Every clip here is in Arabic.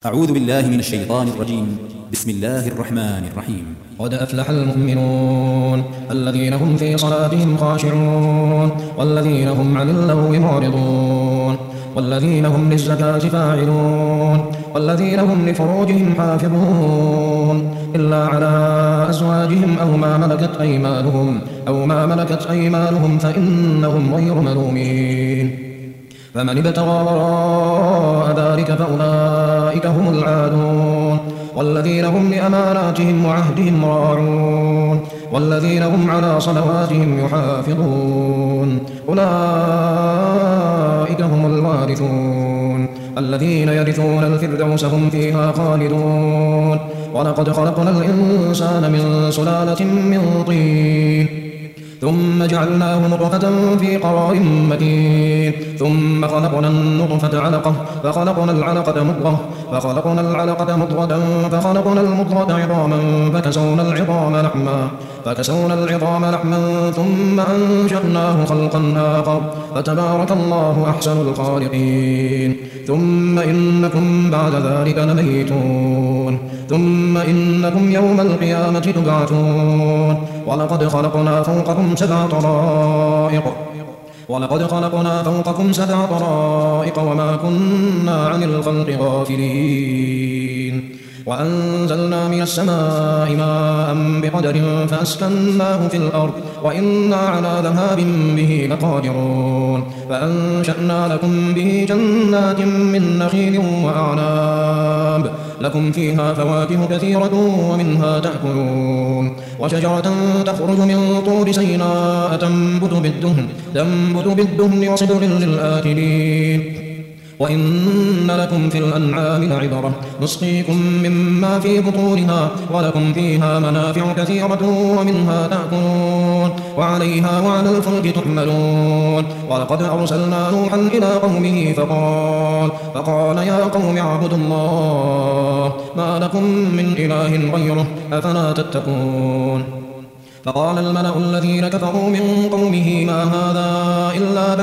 أعوذ بالله من الشيطان الرجيم. بسم الله الرحمن الرحيم. قد أفلح المؤمنون الذين هم في صلاتهم خاشعون والذين هم عن اللغو معرضون والذين هم للزكاة فاعلون والذين هم لفروجهم حافظون إلا على أزواجهم أو ما ملكت أيمانهم فإنهم غير ملومين. فمن ابتغى وراء ذلك فأولئك هم العادون والذين هم لأماناتهم وعهدهم راعون والذين هم على صلواتهم يحافظون أولئك هم الوارثون الذين يرثون الفردوس هم فيها خالدون. ولقد خلقنا الإنسان من سلالة من طين ثم جعلناه نطفة في قرار مكين ثم خلقنا النطفة علقة فخلقنا العلقة مضغة فخلقنا العلقة مضغة فخلقنا المضغة عظاما فكسونا العظام لحما ثم أنشأناه خلقا آخر فتبارك الله أحسن الخالقين. ثم إنكم بعد ذلك لميتون ثم إنكم يوم القيامة تبعثون. ولقد خلقنا فوقكم سبع طرائق وما كنا عن الخلق غافلين. وأنزلنا من السماء ماء بقدر فأسكناه في الأرض وإنا على ذهاب به لقادرون. فأنشأنا لكم به جنات من نخيل وأعناب لكم فيها فواكه كثيرة ومنها تأكلون. وشجرة تخرج من طور سيناء تنبت بالدهن وصبر للآكلين. وإن لكم في الأنعام لعبرة نسقيكم مما في بطونها ولكم فيها منافع كثيرة ومنها تأكلون وعليها وعلى الفلك تحملون. ولقد أرسلنا نوحا إلى قومه فقال يا قوم اعبدوا الله ما لكم من إله غيره أفلا تتقون. فقال الملأ الذين كفروا من قومه ما هذا إلا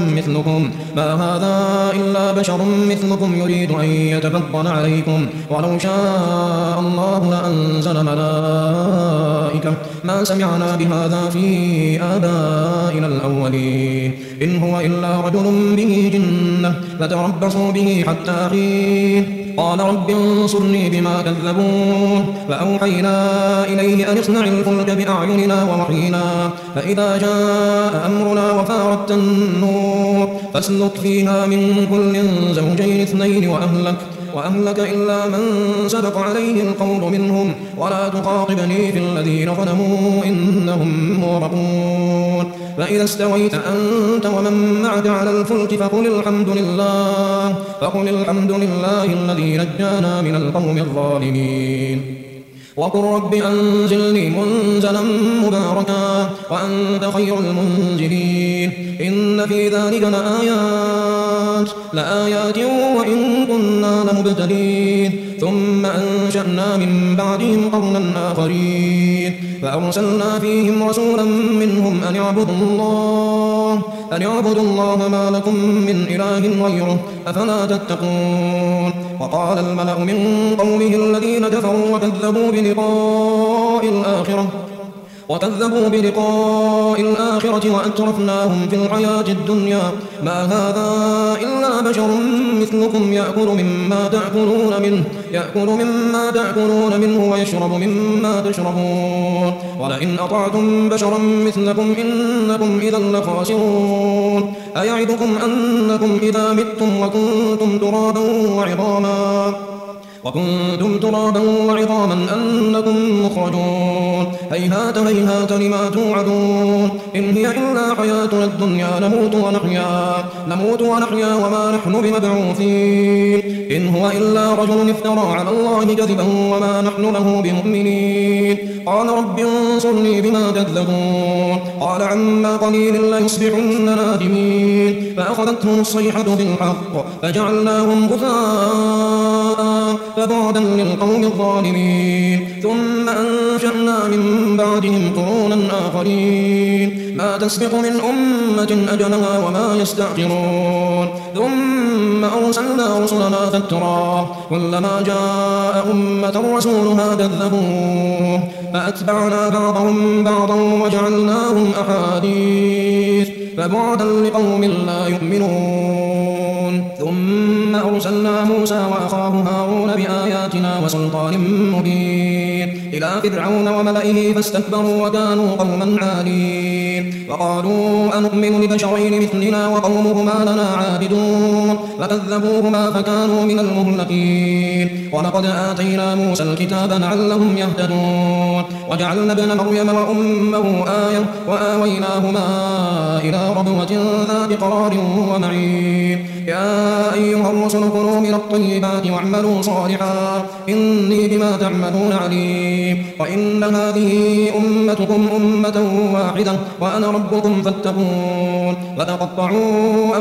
بشر مثلكم يريد أن يتفضل عليكم ولو شاء الله لأنزل ملائكة ما سمعنا بهذا في آبائنا الأولين إن هو إلا رجل به جنة فتربصوا به حتى حين. قال رب انصرني بما كذبون. فأوحينا إليه أن اصنع الفلك بأعيننا ووحينا فإذا جاء أمرنا وفارت النور فاسلك فيها من كل زوجين اثنين وأهلك إلا من سبق عليه القول منهم ولا تخاطبني في الذين ظلموا إنهم مغرقون. فإذا استويت أنت ومن معك على الفلك فقل الحمد لله الذي نجانا من القوم الظالمين. وقل رب أنزلني منزلا مباركا وأنت خير المنزلين. إن في ذلك لآيات وإن كنا لمبتلين. ثم أنشأنا من بعدهم قرنا آخرين فأرسلنا فيهم رسولا منهم أن اعبدوا الله ما لكم من إله غيره أفلا تتقون. وقال الملأ من قومه الذين كفروا وكذبوا بلقاء الآخرة وأترفناهم في الحياة الدنيا ما هذا إلا بشر مثلكم يأكل مما تأكلون منه ويشرب مما تشربون ولئن أطعتم بشرا مثلكم إنكم إذا لخاسرون. أيعدكم أنكم إذا متم وكنتم ترابا وعظاما أنكم مخرجون. هيهات لما توعدون إن هي إلا حياتنا الدنيا نموت ونحيا وما نحن بمبعوثين. إن هو إلا رجل افترى على الله كذبا وما نحن له بمؤمنين. قال رب انصرني بما كذبون. قال عما قليل ليصبحن نادمين. فأخذتهم الصيحة بالحق فجعلناهم غثاء فبعدا للقوم الظالمين. ثم أنشأنا من بعدهم قرونا آخرين ما تسبق من أمة أجلها وما يستأخرون ثم أرسلنا رسلنا فترى كلما جاء أمة رسولها كذبوه فأتبعنا بعضهم بعضا وجعلناهم أحاديث فبعدا لقوم لا يؤمنون ثم أرسلنا موسى وأخاه هارون بآياتنا وسلطان مبين إلى فرعون وملئه فاستكبروا وكانوا قوما عالين وقالوا أنؤمن لبشرين مثلنا وقومهما لنا عابدون فكذبوهما فكانوا من المهلكين ولقد آتينا موسى الكتاب لعلهم يهتدون وجعلنا ابن مريم وأمه آية وآويناهما إلى ربوة ذات قرار ومعين يا أيها الرسل كلوا من الطيبات واعملوا صالحا إني بما تعملون عليم وإن هذه أمتكم أمة واحدة وأنا ربكم فاتقون فتقطعوا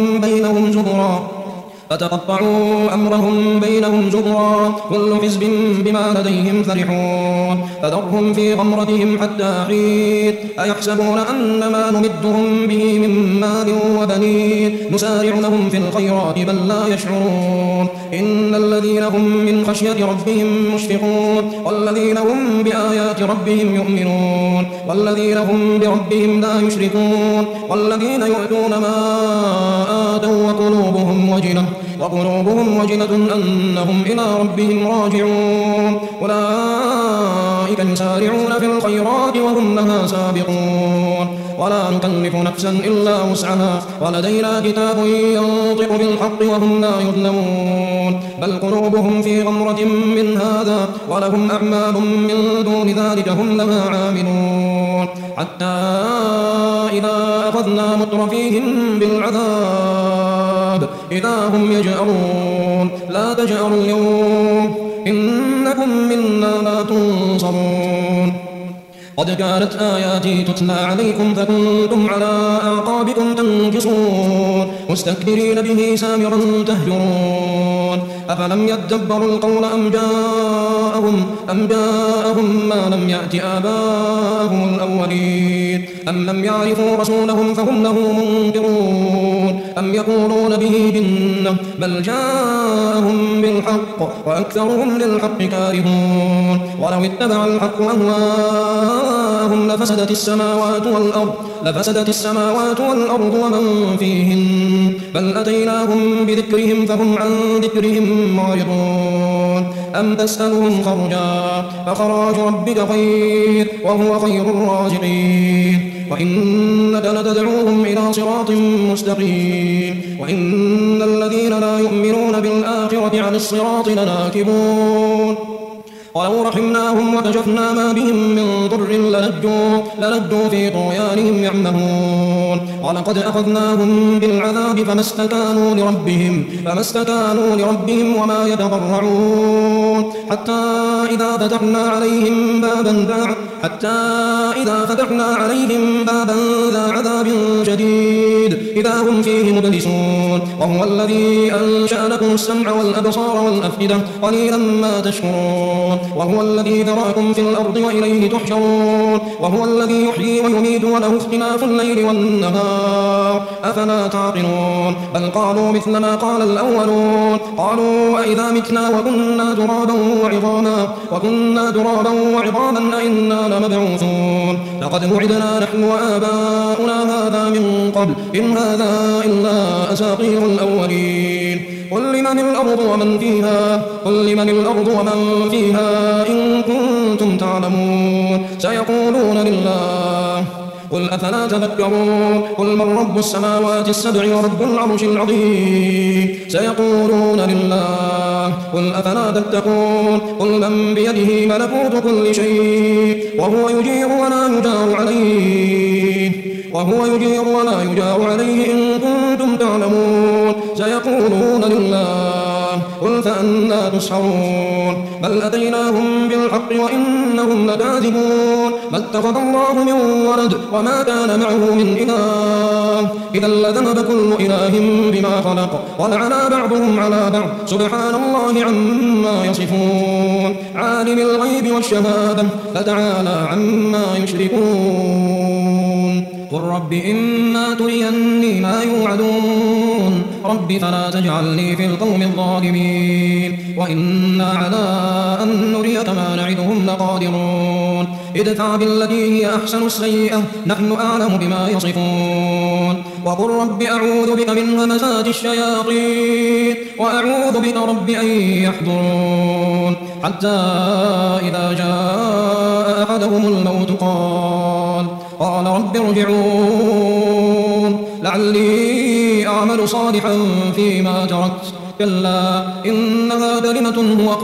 أمرهم بينهم زبرا كل حزب بما لديهم فرحون فذرهم في غمرتهم حتى حين أيحسبون أن ما نمدهم به من مال وبنين نسارع لهم في الخيرات بل لا يشعرون إن الذين هم من خشية ربهم مشفقون والذين هم بآيات ربهم يؤمنون والذين هم بربهم لا يشركون والذين يؤتون ما آتوا وقلوبهم وجلة أنهم إلى ربهم راجعون أولئك يسارعون في الخيرات وهم لها سابقون ولا نكلف نفسا إلا وسعها ولدينا كتاب ينطق بالحق وهم لا يظلمون بل قلوبهم في غمرة من هذا ولهم أعمال من دون ذلك هم لها عاملون حتى إذا أخذنا مترفيهم بالعذاب إذا هم يجأرون لا تجأروا اليوم إنكم منا لا تنصرون قد كانت آياتي تتلى عليكم فكنتم على أعقابكم تنكصون مستكبرين به سامرا تهجرون أفلم يدبروا القول أم جاءهم ما لم يأت آباءهم الأولين أم لم يعرفوا رسولهم فهم له منكرون أم يقولون به جنة بل جاءهم بالحق وأكثرهم للحق كارهون ولو اتبع الحق أهواءهم لفسدت السماوات والأرض ومن فيهن بل أتيناهم بذكرهم فهم عن ذكرهم معرضون أم تسألهم خرجا فخراج ربك خير وهو خير الرازقين وإنك لتدعوهم إلى صراط مستقيم وإن الذين لا يؤمنون بالآخرة عن الصراط لناكبون ولو رحمناهم وكشفنا ما بهم من ضر للجوا في طغيانهم يعمهون ولقد أخذناهم بالعذاب فما استكانوا لربهم وما يتضرعون حتى إذا فتحنا عليهم بابا ذا عذاب شديد إذا هم فيه مبلسون وهو الذي أنشأ لكم السمع والأبصار والأفئدة قليلا ما تشكرون وهو الذي ذراكم في الأرض وإليه تحشرون وهو الذي يحيي ويميت وله اختلاف الليل والنهار أفلا تعقلون بل قالوا مثل ما قال الأولون قالوا أئذا متنا وكنا ترابا وعظاما أئنا لمبعوثون لقد وعدنا نحن وآباؤنا هذا من قبل إن هذا إلا أساطير الأولين قل لمن الأرض ومن فيها إن كنتم تعلمون سيقولون لله قل أفلا تذكرون قل من رب السماوات السبع ورب العرش العظيم سيقولون لله قل أفلا تتقون قل من بيده ملكوت كل شيء وهو يجير ولا يجار عليه إن كنتم تعلمون سيقولون لله قل فأنى تسحرون بل أتيناهم بالحق وإنهم لكاذبون ما اتخذ الله من ولد وما كان معه من إله إذا لذهب كل إله بما خلق ولعلى بعضهم على بعض سبحان الله عما يصفون عالم الغيب والشهادة فتعالى عما يشركون قل رب إما تريني ما يوعدون رب فلا تجعلني في القوم الظالمين وإنا على أن نريك ما نعدهم لقادرون ادفع بالتي هي أحسن السيئة نحن أعلم بما يصفون وقل رب أعوذ بك من همزات الشياطين وأعوذ بك رب أن يحضرون حتى إذا جاء أحدهم الموت قال رب ارجعون لعلي أعمل صالحا فيما تركت كلا إنها كلمة هو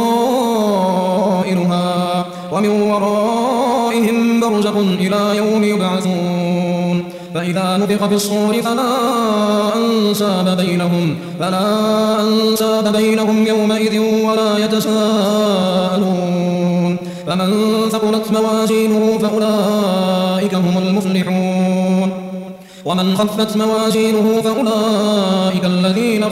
قائلها ومن ورائهم برزخ إلى يوم يبعثون فإذا نفخ في الصور فلا أنساب بينهم يومئذ ولا يتساءلون فمن ثقلت موازينه فأولئك هم المفلحون ومن خفت موازينه فأولئك الذين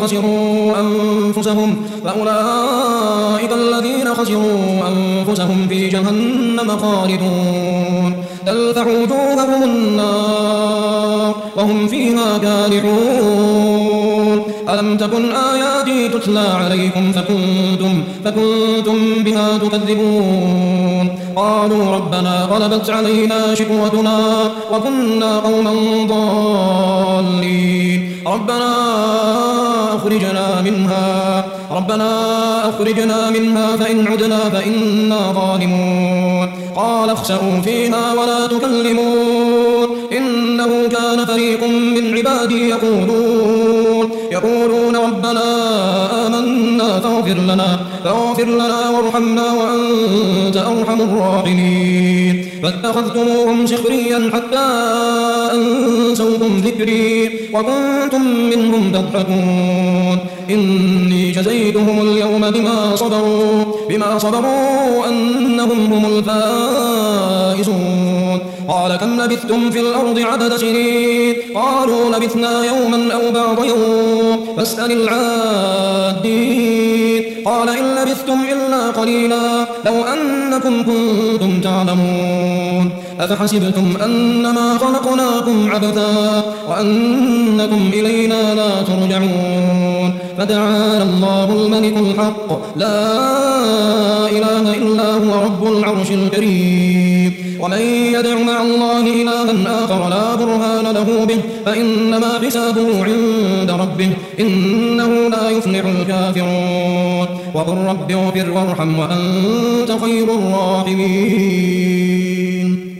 خسروا أنفسهم في جهنم خالدون تلفح وجوههم النار وهم فيها كالحون ألم تكن آياتي تتلى عليكم فكنتم بها تكذبون قالوا ربنا غلبت علينا شقوتنا وكنا قوما ضالين ربنا أخرجنا منها فإن عدنا فإنا ظالمون قال اخسئوا فيها ولا تكلمون إنه كان فريق من عبادي يقولون ربنا آمنا فاغفر لنا وارحمنا وأنت أرحم الراحمين فاتخذتموهم سخريا حتى أنسوكم ذكري وكنتم منهم تضحكون إني جزيتهم اليوم بما صبروا أنهم هم الفائزون قال كم لبثتم في الأرض عدد سنين قالوا لبثنا يوما أو بعض يوم فاسأل العادين قال إن لبثتم إلا قليلا لو أنكم كنتم تعلمون أفحسبتم أنما خلقناكم عبثا وأنكم إلينا لا ترجعون فتعالى الله الملك الحق لا إله إلا هو رب العرش الكريم ومن يدع مع الله إلها آخر لا برهان له به فإنما حسابه عند ربه إنه لا يفلح الكافرون وقل رب اغفر وارحم وأنت خير الراحمين